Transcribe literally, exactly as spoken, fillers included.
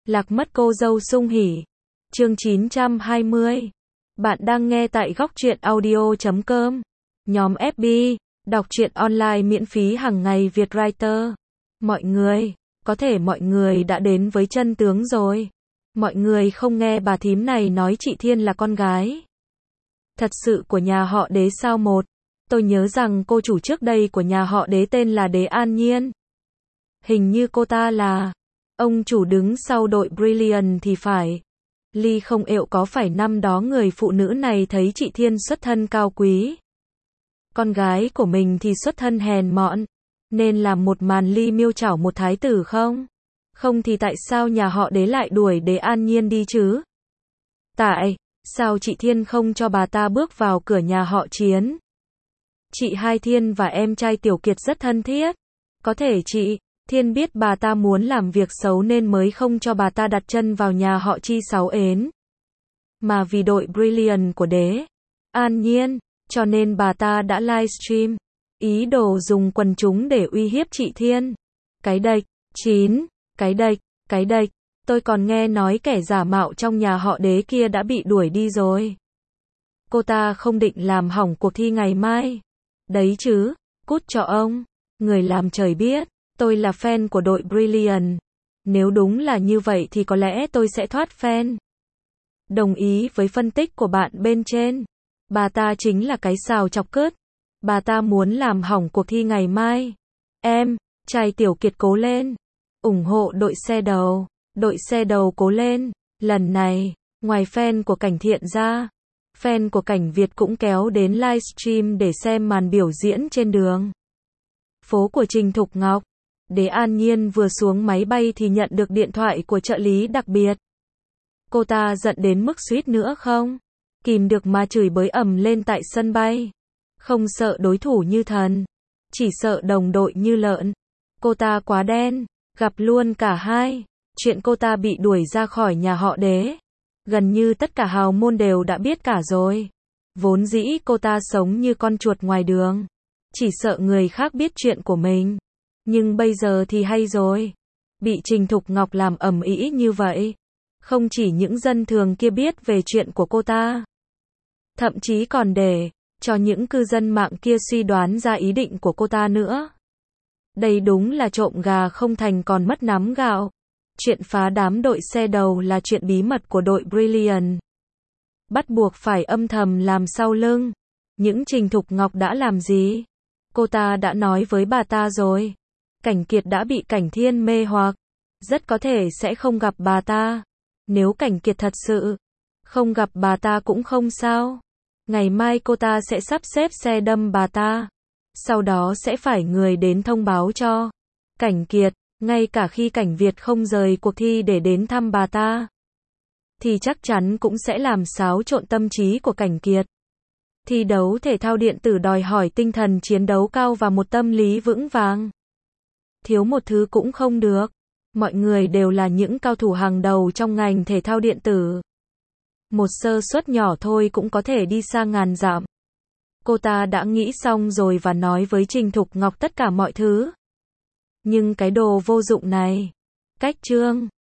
Lạc mất cô dâu Sung Hỉ. Chương chín trăm hai mươi. Bạn đang nghe tại góc truyện audio chấm com. Nhóm ép bê, đọc truyện online miễn phí hàng ngày Việt Writer. Mọi người, có thể mọi người đã đến với chân tướng rồi. Mọi người không nghe bà thím này nói chị Thiên là con gái thật sự của nhà họ Đế sao? Một, tôi nhớ rằng cô chủ trước đây của nhà họ Đế tên là Đế An Nhiên. Hình như cô ta là ông chủ đứng sau đội Brilliant thì phải. Ly không ệu có phải năm đó người phụ nữ này thấy chị Thiên xuất thân cao quý, con gái của mình thì xuất thân hèn mọn, nên làm một màn ly miêu chảo một thái tử không? Không thì tại sao nhà họ Đế lại đuổi Đế An Nhiên đi chứ? Tại sao chị Thiên không cho bà ta bước vào cửa nhà họ Chiến? Chị Hai Thiên và em trai Tiểu Kiệt rất thân thiết. Có thể chị Thiên biết bà ta muốn làm việc xấu nên mới không cho bà ta đặt chân vào nhà họ Chi sáu ến. Mà vì đội Brilliant của Đế An Nhiên, cho nên bà ta đã livestream, ý đồ dùng quần chúng để uy hiếp chị Thiên. Cái đệch. Chín. Cái đệch. Cái đệch. Tôi còn nghe nói kẻ giả mạo trong nhà họ Đế kia đã bị đuổi đi rồi. Cô ta không định làm hỏng cuộc thi ngày mai. Đấy chứ, cút cho ông. Người làm trời biết, tôi là fan của đội Brilliant. Nếu đúng là như vậy thì có lẽ tôi sẽ thoát fan. Đồng ý với phân tích của bạn bên trên. Bà ta chính là cái sào chọc cứt. Bà ta muốn làm hỏng cuộc thi ngày mai. Em, trai Tiểu Kiệt cố lên. ủng hộ đội xe đầu. Đội xe đầu cố lên. Lần này, ngoài fan của Cảnh Thiện ra, fan của Cảnh Việt cũng kéo đến livestream để xem màn biểu diễn trên đường phố của Trình Thục Ngọc. Đế An Nhiên vừa xuống máy bay thì nhận được điện thoại của trợ lý đặc biệt. Cô ta giận đến mức suýt nữa không kìm được mà chửi bới ầm lên tại sân bay. Không sợ đối thủ như thần, chỉ sợ đồng đội như lợn. Cô ta quá đen, gặp luôn cả hai. Chuyện cô ta bị đuổi ra khỏi nhà họ Đế, gần như tất cả hào môn đều đã biết cả rồi. Vốn dĩ cô ta sống như con chuột ngoài đường, chỉ sợ người khác biết chuyện của mình. Nhưng bây giờ thì hay rồi. Bị Trình Thục Ngọc làm ầm ĩ như vậy, không chỉ những dân thường kia biết về chuyện của cô ta, thậm chí còn để cho những cư dân mạng kia suy đoán ra ý định của cô ta nữa. Đây đúng là trộm gà không thành còn mất nắm gạo. Chuyện phá đám đội xe đầu là chuyện bí mật của đội Brilliant. Bắt buộc phải âm thầm làm sau lưng. Những Trình Thục Ngọc đã làm gì? Cô ta đã nói với bà ta rồi. Cảnh Kiệt đã bị Cảnh Thiên mê hoặc, rất có thể sẽ không gặp bà ta. Nếu Cảnh Kiệt thật sự không gặp bà ta cũng không sao. Ngày mai cô ta sẽ sắp xếp xe đâm bà ta. Sau đó sẽ phải người đến thông báo cho Cảnh Kiệt. Ngay cả khi Cảnh Việt không rời cuộc thi để đến thăm bà ta, thì chắc chắn cũng sẽ làm xáo trộn tâm trí của Cảnh Kiệt. Thi đấu thể thao điện tử đòi hỏi tinh thần chiến đấu cao và một tâm lý vững vàng. Thiếu một thứ cũng không được. Mọi người đều là những cao thủ hàng đầu trong ngành thể thao điện tử. Một sơ suất nhỏ thôi cũng có thể đi xa ngàn dặm. Cô ta đã nghĩ xong rồi và nói với Trình Thục Ngọc tất cả mọi thứ. Nhưng cái đồ vô dụng này, cách chương